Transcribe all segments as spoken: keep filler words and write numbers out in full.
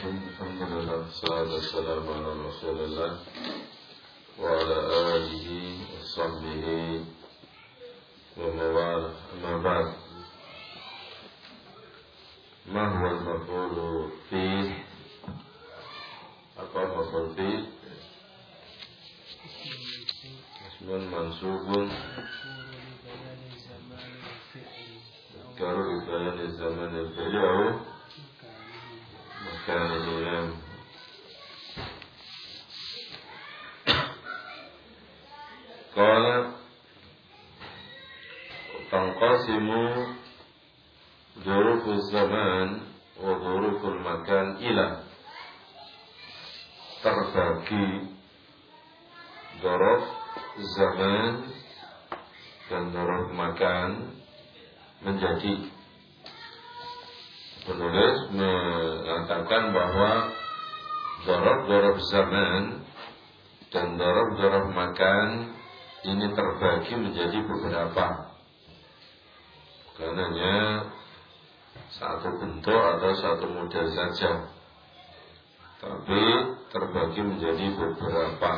Alhamdulillah, salatu wassalamu ala Rasulillah wa ala alihi wa sahbihi wa mawala. Amma ba'd. Ma huwa al-maf'ulu fi? Apa maf'ul fi? Ismun mansubun Karu bi bayani zaman al-fi'li au makanihi. Nam Qala tanqasimu dzurufuz zaman wa dzuruful makan ila, terbagi dzuruf zaman dan dzuruf makan menjadi, penulis mengatakan bahwa dzuruf-dzuruf zaman dan dzuruf-dzuruf makan ini terbagi menjadi beberapa, karenanya satu bentuk atau satu model saja, tapi terbagi menjadi beberapa.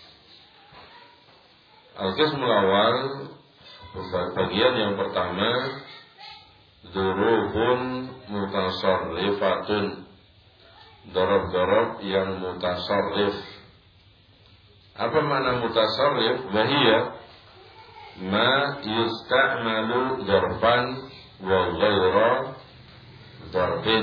Al-qismul awal, bagian yang pertama, dzurufun mutasarrifatun, dzuruf-dzuruf yang mutasarrif. Apa makna mutasarrif? Wahia ma yusta'malu dzarfan wa ghaira dzarfin.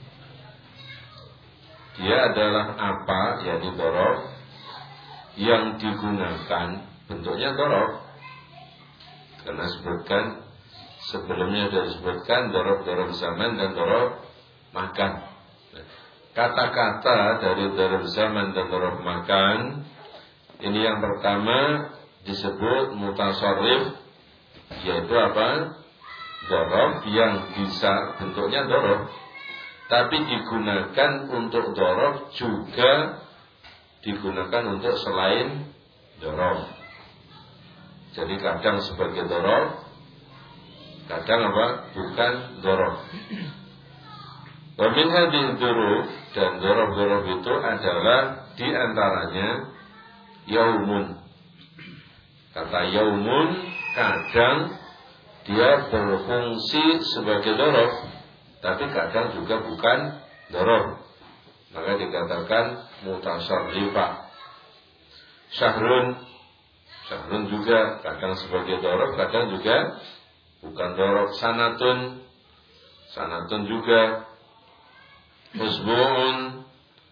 Dia adalah apa, yakni dzuruf yang digunakan, bentuknya dzuruf. Karena sebutkan sebelumnya sudah disebutkan dzuruf-dzuruf zaman dan dzuruf makan. Kata-kata dari dzuruf zaman dan dzuruf makan ini yang pertama disebut mutasarrif, yaitu apa? Dzuruf yang bisa bentuknya dzuruf, tapi digunakan untuk dzuruf juga digunakan untuk selain dzuruf. Jadi kadang sebagai dzuruf, kadang apa? Bukan dzuruf. Wa min hadhihi dzuruf, dan dzuruf-dzuruf itu adalah di antaranya yaumun. Kata yaumun kadang dia berfungsi sebagai dzuruf, tapi kadang juga bukan dzuruf, maka dikatakan mutasarrifah. Syahrun, syahrun juga kadang sebagai dzuruf, kadang juga bukan dzuruf. Sanatun, sanatun juga. Usbu'un,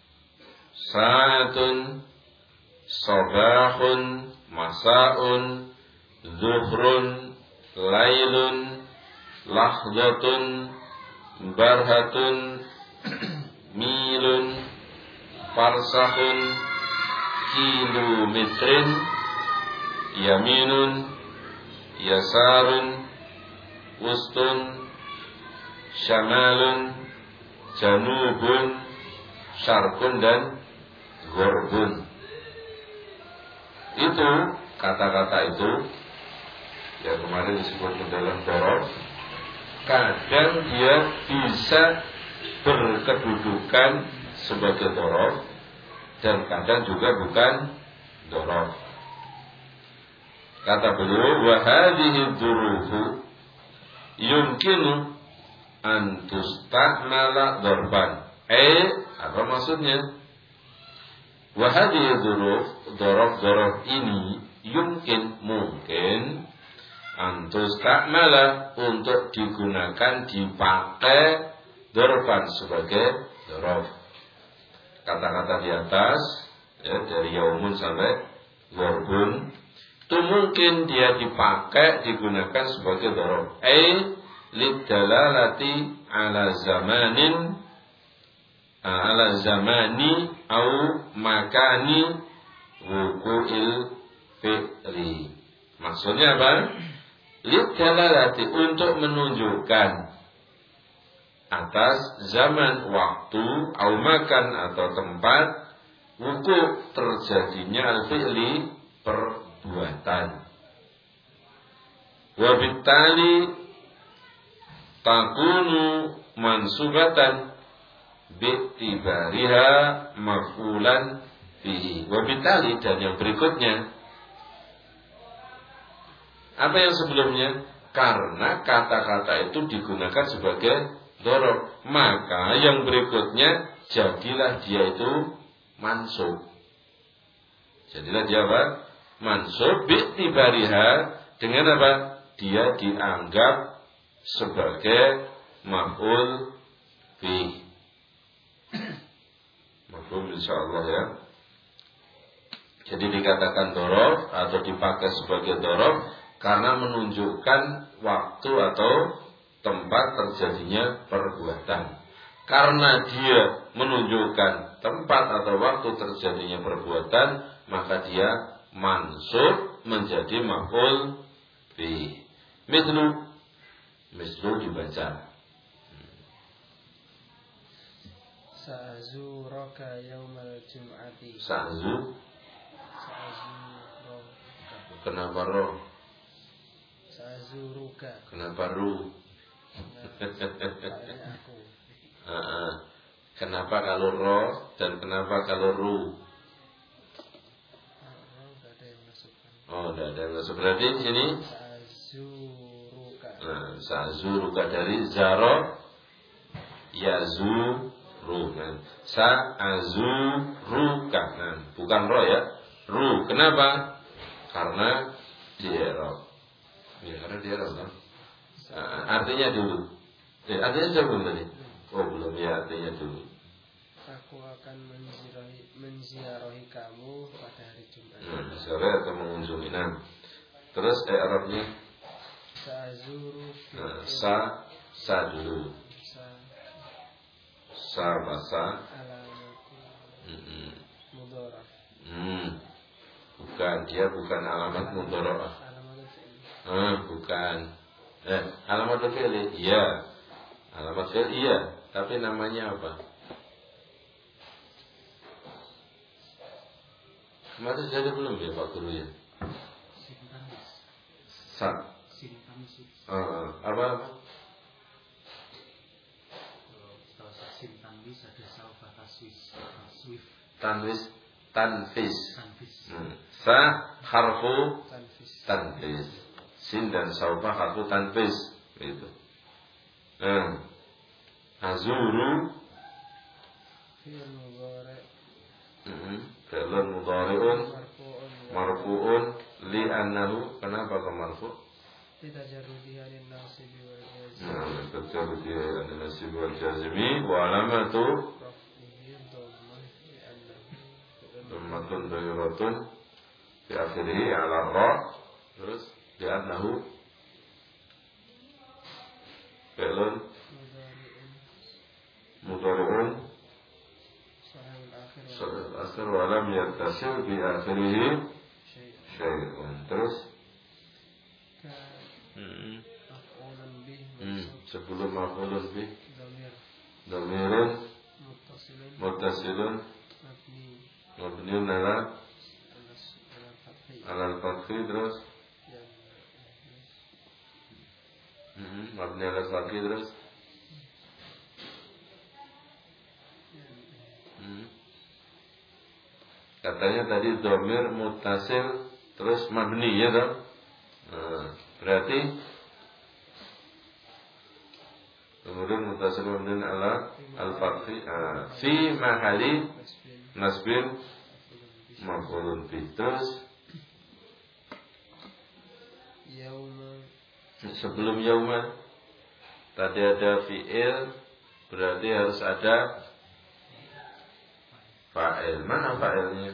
sa'atun, sabahun, masa'un, zuhrun, lailun, lahdatun, barhatun, milun, farsahun, kilometrin, yaminun, yasarun, wustun, syamalun, janubun, syarkun, dan gorbun. Itu kata-kata itu yang kemarin disebut dalam dzuruf, kadang dia bisa berkedudukan sebagai dzuruf dan kadang juga bukan dzuruf. Kata beliau, wa hadhihi dzurufu yumkinu an tusta'mala dzurfan. Eh, apa maksudnya? Wa hadhihi dzuruf, dzuruf-dzuruf ini yumkin, mungkin, an tusta'mala, untuk digunakan, dipakai dzurfan sebagai dzuruf. Kata-kata di atas ya, dari yaumun sampai gorbun, itu mungkin dia dipakai, digunakan sebagai dzuruf. Ai lidalalati ala zamanin, ala zamani au makani wuqu'il fi'li. Maksudnya apa? Lidalalati, untuk menunjukkan atas zaman, waktu, au makan atau tempat, wuku, terjadinya al-fi'li, perbuatan. Wabittali takunu mansubatan, bi'tibariha maf'ulan bihi. Wabitali, dan yang berikutnya, apa yang sebelumnya? Karena kata-kata itu digunakan sebagai dhorob, maka yang berikutnya jadilah dia itu mansub. Jadilah dia apa? Mansub bi'tibariha, dengan apa? Dia dianggap sebagai maf'ul bih. Maf'ul insyaallah ya. Jadi dikatakan dhorob atau dipakai sebagai dhorob karena menunjukkan waktu atau tempat terjadinya perbuatan. Karena dia menunjukkan tempat atau waktu terjadinya perbuatan, maka dia mansub menjadi maf'ul bih. Mislu, mislu dibaca. Sa'zuraka yaumal jum'ati. Sa'zu. Sa'zuraka. Kenapa roh? Sa'zuruka. Kenapa ru? Nah, aku. Uh, kenapa kalau roh dan kenapa kalau ru? Oh, tidak ada yang masuk. Berarti di sini Sa'zuruka. Nah, sa'zuruka dari zaro yazuru. Nah, sa'zuruka. Nah, bukan roh ya. Ru. Kenapa? Karena di Arab. Ya, karena di Arab kan. Nah, artinya dulu. Eh, artinya saya belum tadi. Oh, belum ya, artinya dulu. Aku akan menziarahi, menziarahi kamu pada hari Jumat. Nah, sore atau mengunjungi. Nah, terus eh Arabnya Sa'zuru. Nah, sa sa dulu. Sa. Sa basa. Alamatu. Hmm. Mudhara. Hmm. Bukan, dia bukan alamat mudhara. Alamat fi'il. Ah, bukan. Eh, alamat fi'il. Iya. Alamat fi'il iya, tapi namanya apa? Kemarin sudah ada belum ya Pak Guru ya? Sintanis. Sa. Sintanis. Uh, apa apa? Kalau sintanis ada saufa taswis. Taswif. Tanwis, tanfis. Tanfis. Hmm. Sa harfu Tanfis. tanfis. Sin dan saufa harfu tanfis. Itu. Hmm. Azuru. Fi'il mudhari'. Hmm. Fi'lun mudhari'un marfu'un li'annahu. Kenapa kok marfu'? Litajarrudihi 'anil nasibi wal jazmi. Nah, terjadi an nasib wal jazmi wa alamatu Raf'ihi dhammah li'annahu dhammatun dhahiratun fi akhirih 'ala ra. Terus li'annahu fi'lun mudhari'un mudhari'un sahihul akhir sahih akhir wa lam yattasil bi akhirih syai'. syai'un. Terus Ka hmm. maf'ulun bih Hmm. mansub sebelum maf'ulun bih dhamir dhamirun muttasilun muttasilun mabni mabniun ala alas ala fathi ala al-fathi. Terus yang hmm. mabni ala al-fathi. Terus hmm. katanya tadi dhamir muttasil terus mabni ya kan? Nah, berarti kemudian muttasil mabni ala al-fathi ah, fi mahali nasbin maf'ulun bih. Terus yauma sebelum yauma tadi ada fi'il, berarti harus ada fa'il. Mana fa'ilnya?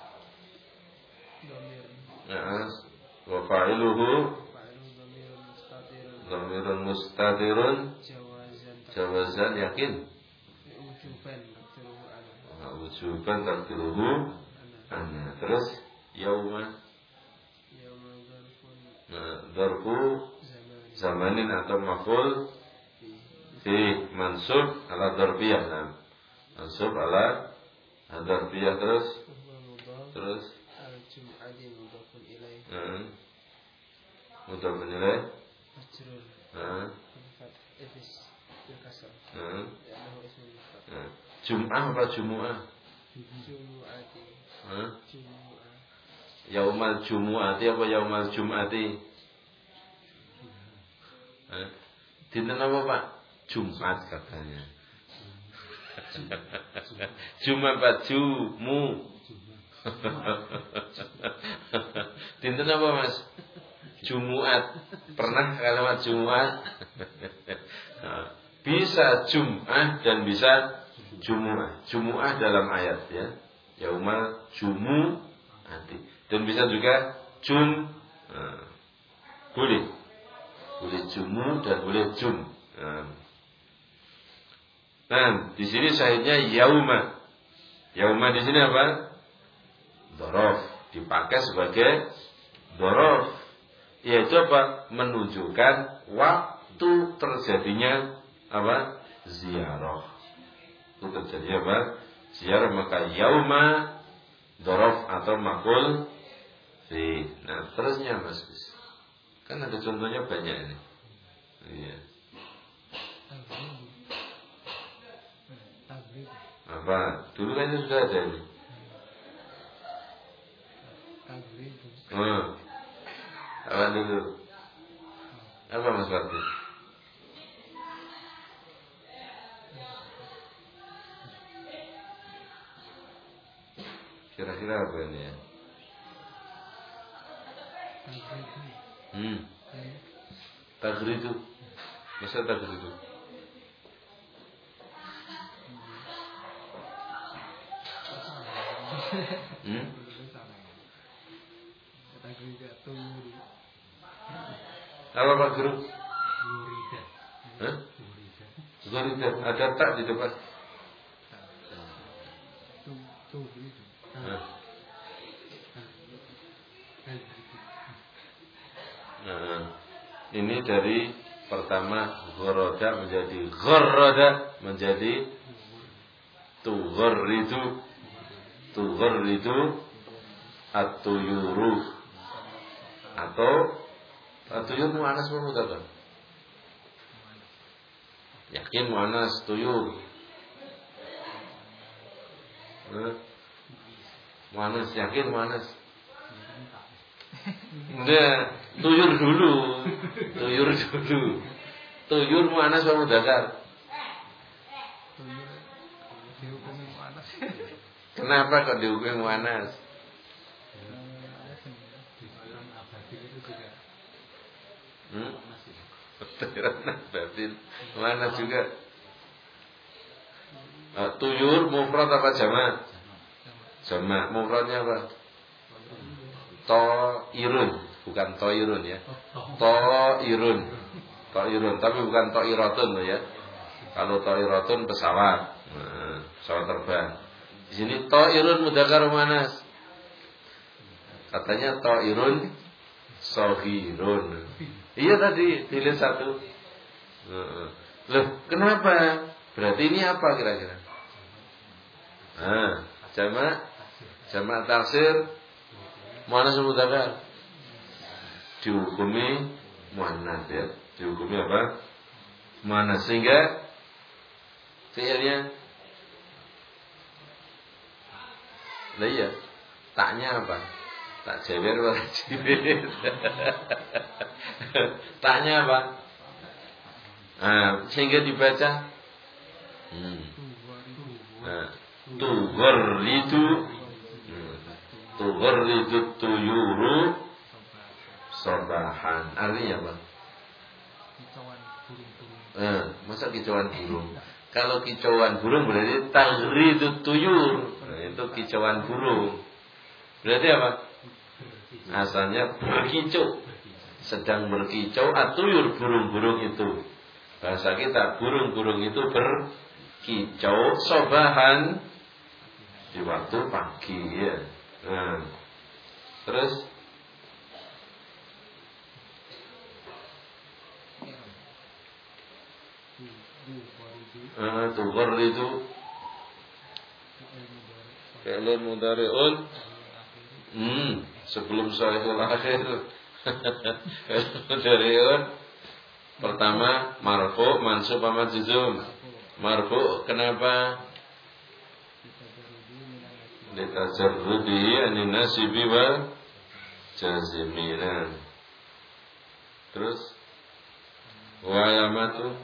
dhamir Ya, wa fa'iluhu fa'ilu dhamirun mustatirun dhamirun mustatirun jawazan jawazan yakin wujuban takdiruhu ana wujuban takdiruhu ana. Terus yauma yauma dzarfun nah, dzarfu zaman zamanin atau maf'ul fi mansub ala dzarfiyah. Nah, mansub ala dzarfiyah. Terus huwa mudhaf terus al-jum'ati mudhafun ilaih hmm. mudah menilai majrur nah, bil fath ibis bil kasr hmm. li'annahu ismun mufrad nah. Jum'ah apa Jumu'ah? Jumu'ati. Hah? Jumu'ah. Yaumal Jumu'ati apa Yaumal Jum'ati? Hah? Dinten apa Pak? Jumat katanya. Jumat Pak Jumu. Dinten apa Mas? Jumuat. Pernah kalimat Jumuat? Bisa Jum'ah dan bisa Jumu'ah. Jumu'ah dalam ayat ya. Yaumal Jumu'ati. Dan bisa juga Jum. Nah, boleh. Boleh Jumu dan boleh Jum. Nah, nah di sini syahidnya yauma. Yauma di sini apa? Dzaraf. Dipakai sebagai dzaraf. Yaitu apa? Menunjukkan waktu terjadinya apa? Ziarah. Itu terjadi apa? Ziarah, maka yauma dzaraf atau maqul fi. Nah, terusnya Mas. Kan ada contohnya banyak ini. Iya. Apa? Dulu kan itu sudah ada ini. Hmm. Apa dulu? Apa Mas Bakti? Kira-kira apa ini ya? Hmm. Tagridu. Masa tagridu? Hmm? Apa Pak Guru? Hah? Gurida. Ada tak di depan? Hah? Nah, ini dari pertama ghoroda menjadi ghoroda menjadi tughridu tughridu at-tuyuru atau at-tuyur muannas apa mudzakkar? Yakin muannas tuyur. Nah, muannas yakin muannas. Enggak, tuyur dulu. Tuyur dulu. Tuyur muannas apa mudzakkar? Dihukumi muannas. Kenapa kok dihukumi muannas? Hmm? Batin muannas juga. Uh, tuyur mufrad apa jamak? Jamak. Mufradnya apa? Toirun, bukan toirun ya. Toirun, toirun, tapi bukan toiratun loh ya. Kalau toiratun pesawat, nah, pesawat terbang. Di sini toirun mudzakkar muannas. Katanya toirun sohirun. Iya tadi pilih satu. Loh, kenapa? Berarti ini apa kira-kira? Nah, jamak, jamak taksir. Muannas mudzakkar dihukumi muannas ya. Dihukumi apa? Muannas sehingga fi'ilnya lah iya. Taknya apa? Tak jewer wala jibir. Taknya apa? Nah, sehingga dibaca hmm. Nah, tughridu Tughridu tuyuru sobahan. Artinya apa? Kicauan burung-burung. Eh, masa kicauan burung? Kalau kicauan burung berarti taghridu tuyur. Nah, itu kicauan burung. Berarti apa? Asalnya berkicau. Sedang berkicau atuyur burung-burung itu. Bahasa kita burung-burung itu berkicau sobahan di waktu pagi ya. Nah, terus ah tughridu fi'lun mudhari'un hmm sebelum sahihul akhir mudhari'un pertama marfu mansub apa majzum? Marfu kenapa? litajarrudihi anin nasibi wal jaziminan. Terus wa alamatu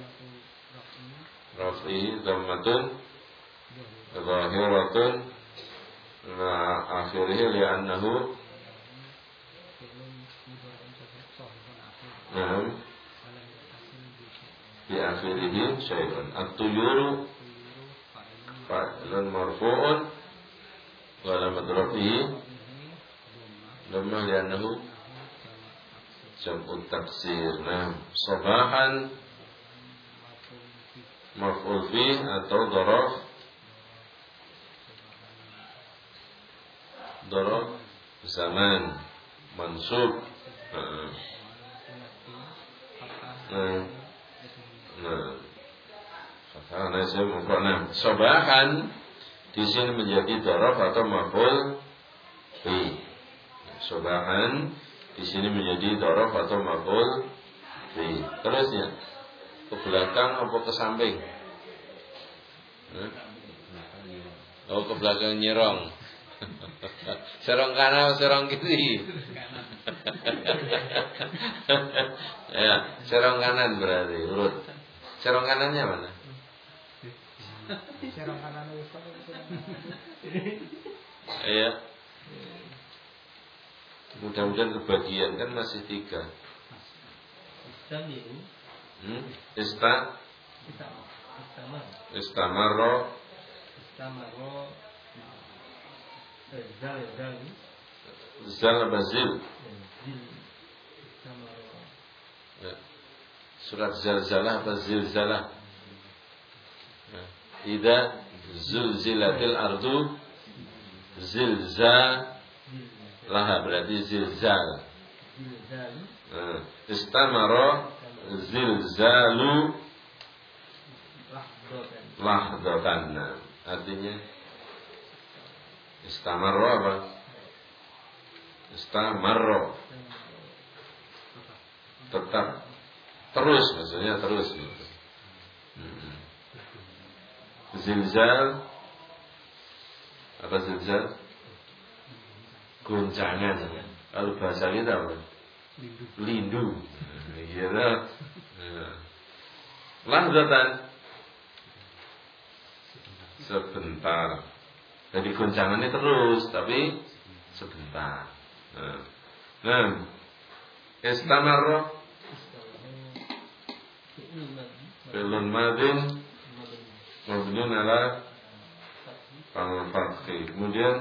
rafihi dhammatun zahiratun la akhirih li'annahu nam bi akhirih syai'un at-tuyuru fa'ilun marfu'un wa alamatu rafihi dhammah li'annahu jam'ut taksir. Nah, sabahan maf'ul fi atau dhorof dhorof zaman mansub. Nah, nah, nah, karena saya mufrad. Sabahan di sini menjadi dhorof atau maf'ul fi. Sabahan di sini menjadi dhorof atau maf'ul fi. Terusnya ke belakang apa ke samping? Oh, ke belakang nyerong. Serong kanan atau serong kiri? Ya, serong kanan berarti urut. Serong kanannya mana? Serong kanan Ustaz. Iya. Mudah-mudahan kebagian, kan masih tiga. Hmm? Ista Istamaro Istamaro Zal Zal Zal apa Zil? Ya. Surat Zalzalah apa Zilzalah? Ya. Ida Zulzilatil ardu Zilzalah berarti zilzal. Nah, istamaro zilzalu lahdatan. Artinya istamaro apa? Istamaro tetap, terus, maksudnya terus. Hmm. Zilzal apa zilzal? Goncangan. Kalau bahasa kita apa? Lindu. Iya lah. Lahdatan sebentar. Jadi goncangannya terus, tapi sebentar. Nah, nah. Istamarra Filun madin mabnun ala al-fathi. Kemudian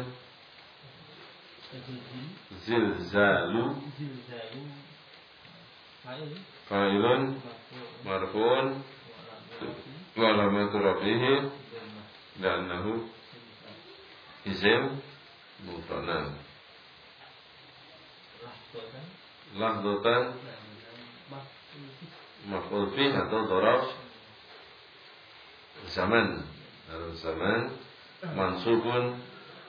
zilzalu fa'ilun marfu'un wa alamatu rafihi li'annahu isim mufrad. Lahdatan maf'ul fi atau dhorof zaman, dalam zaman mansubun.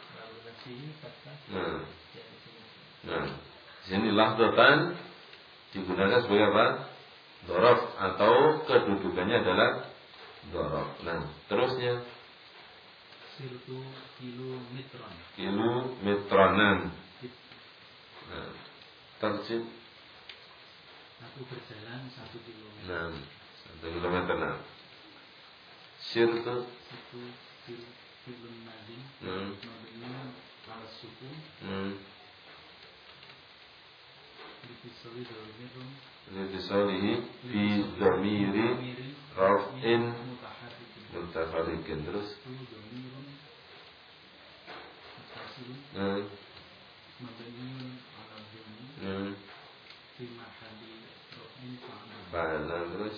Nah, nah, sini lahdatan digunakan sebagai apa? Dhorof atau kedudukannya adalah dhorof. Nah, terusnya Siltu kilometron. Kilometronan. Nah, terjib. Aku berjalan satu kilometer. Nah, satu kilometer. Nah, sirtu. Satu kilometer. Hmm. Mabniun ala sukun. Hmm. Dipisoli dhamirun. Dipisolihi fi dhamiri raf'in mutaharrikin. Terus. Hmm. Mabniun ala dhammi. Hmm. Fi mahalli raf'in fa'il. Bahan. Terus.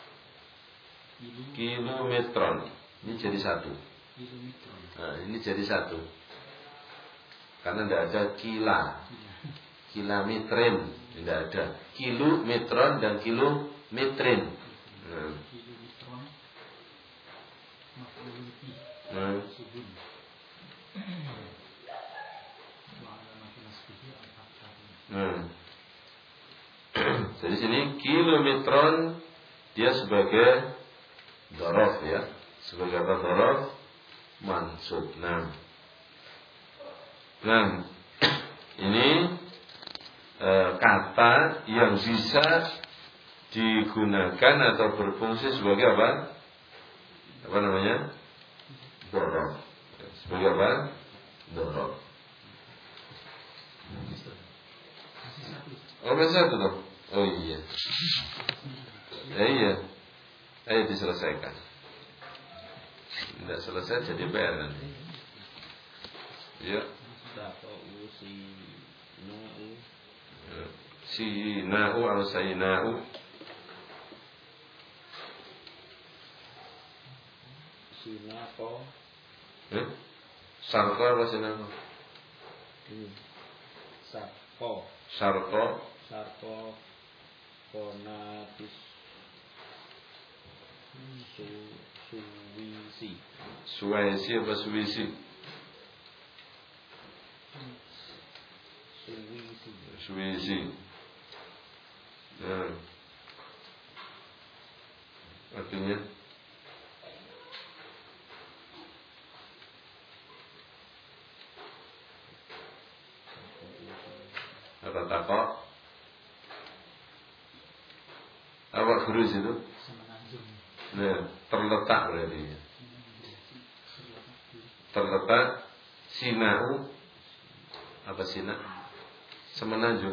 Kilometron. Ini jadi satu. Kilometron. Nah, ini jadi satu. Karena tidak ada kila. Kilometrin tidak ada. Kilometron dan kilometrin. Nah. Kilometron. Maf'ul fi. Nah. Subun. Wa alamatun nasbihi al-fathah. Nah. Jadi sini kilometron dia sebagai dhorof ya. Sebagai apa dhorof? Mansub. Nah. Nah, ini e, kata yang bisa digunakan atau berfungsi sebagai apa? Apa namanya? Dorof. Sebagai apa? Dorof. Oh, masih satu toh? Oh iya. Ya iya. Ayo diselesaikan. Tidak selesai jadi P R nanti. Ya. Sinau atau sainau. Sinako. Eh? Sarko apa sinako? Sarko. Sarko. Sarko. Konatis. Su Suwisi. Suwaisi apa Suwisi? Suwisi. Suwisi. Nah. Artinya apa takok? Apa gurus itu? Nah, terletak berarti. Terletak sinau apa sina? Semenanjung.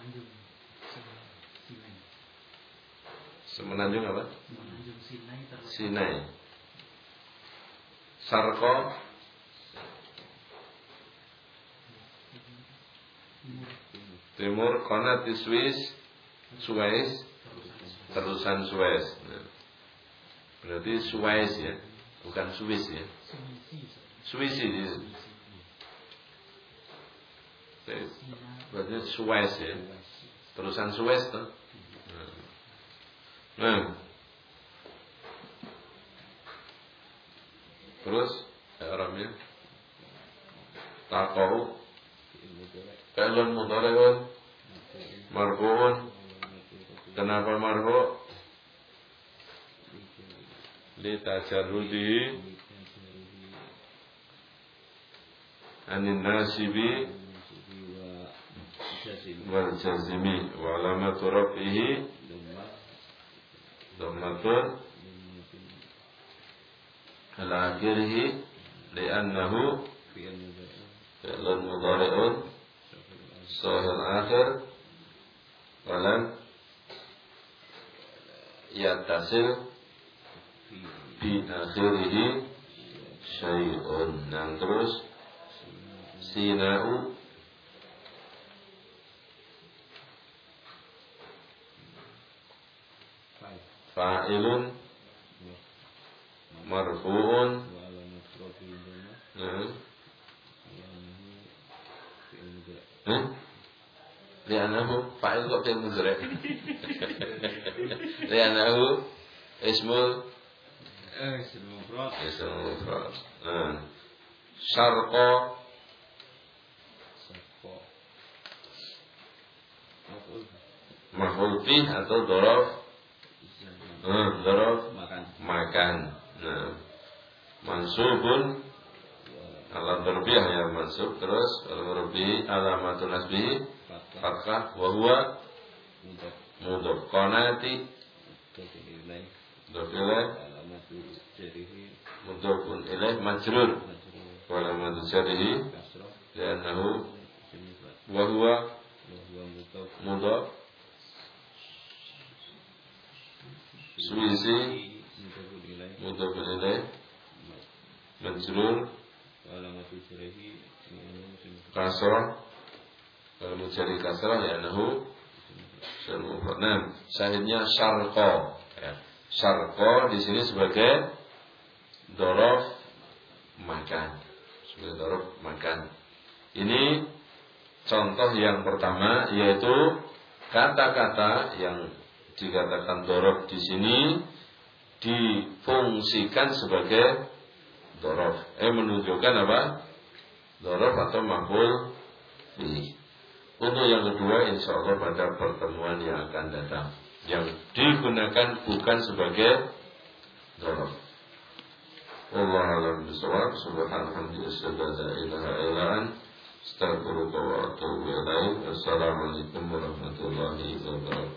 Semenanjung apa? Sinai. Sarko timur, Konat di Swiss, Suez, terusan Suez. Nah, berarti Suez ya, bukan Swiss ya. Swisi ya. Berarti Suez ya, terusan Suez tuh. Nah, terus Arabnya takau Kalon mudhari'un marfu'un. Kenapa marfu'? Li tajarrudihi anin nasibi wal jazimi wa alamatu raf'ihi dhammatun ala akhirih li'annahu fi'lun mudhari'un sahih akhir walam yattasil bi akhirih syai'un. Dan terus sinau fa'ilun marfu'un. Nah, eh? Li'anahu fa'il kok fi'il mudhari'. Li'anahu ismul eh ismul mufrad. Ismul mufrad. Nah, syarqa Sarko. maf'ul bih atau dhorof. Nah, dhorof Makan. makan. Nah, mansubun alam terbiah ya mansub. Terus al-murbi alamatun nasbihi fathah wa huwa Mudhaf. mudhaf. Qanati Ilaih. mudhaf ilaih Alamatu jarihi. mudhafun ilaih majrur Majrur. wa alamatu jarrihi Kasrah. li'annahu Simifat. wa huwa Wa huwa mudhaf. mudhaf. Suwisi Mudhafun ilaih. mudhafun ilaih majrur Alamatu jarihi. kasrah kalau mencari kasrah ya nahu nah, syahidnya syarqa ya. Syarqa di sini sebagai dhorof makan, sebagai dhorof makan. Ini contoh yang pertama, yaitu kata-kata yang dikatakan dhorof di sini difungsikan sebagai dhorof, eh menunjukkan apa? Dhorof atau maf'ul bih. Untuk yang kedua, insya Allah pada pertemuan yang akan datang, yang digunakan bukan sebagai dhorof. Wallahu a'lam bishawab. Subhanallah, la ilaha illa anta, Astagfirullah wa atubu ilaih. Assalamualaikum warahmatullahi wabarakatuh.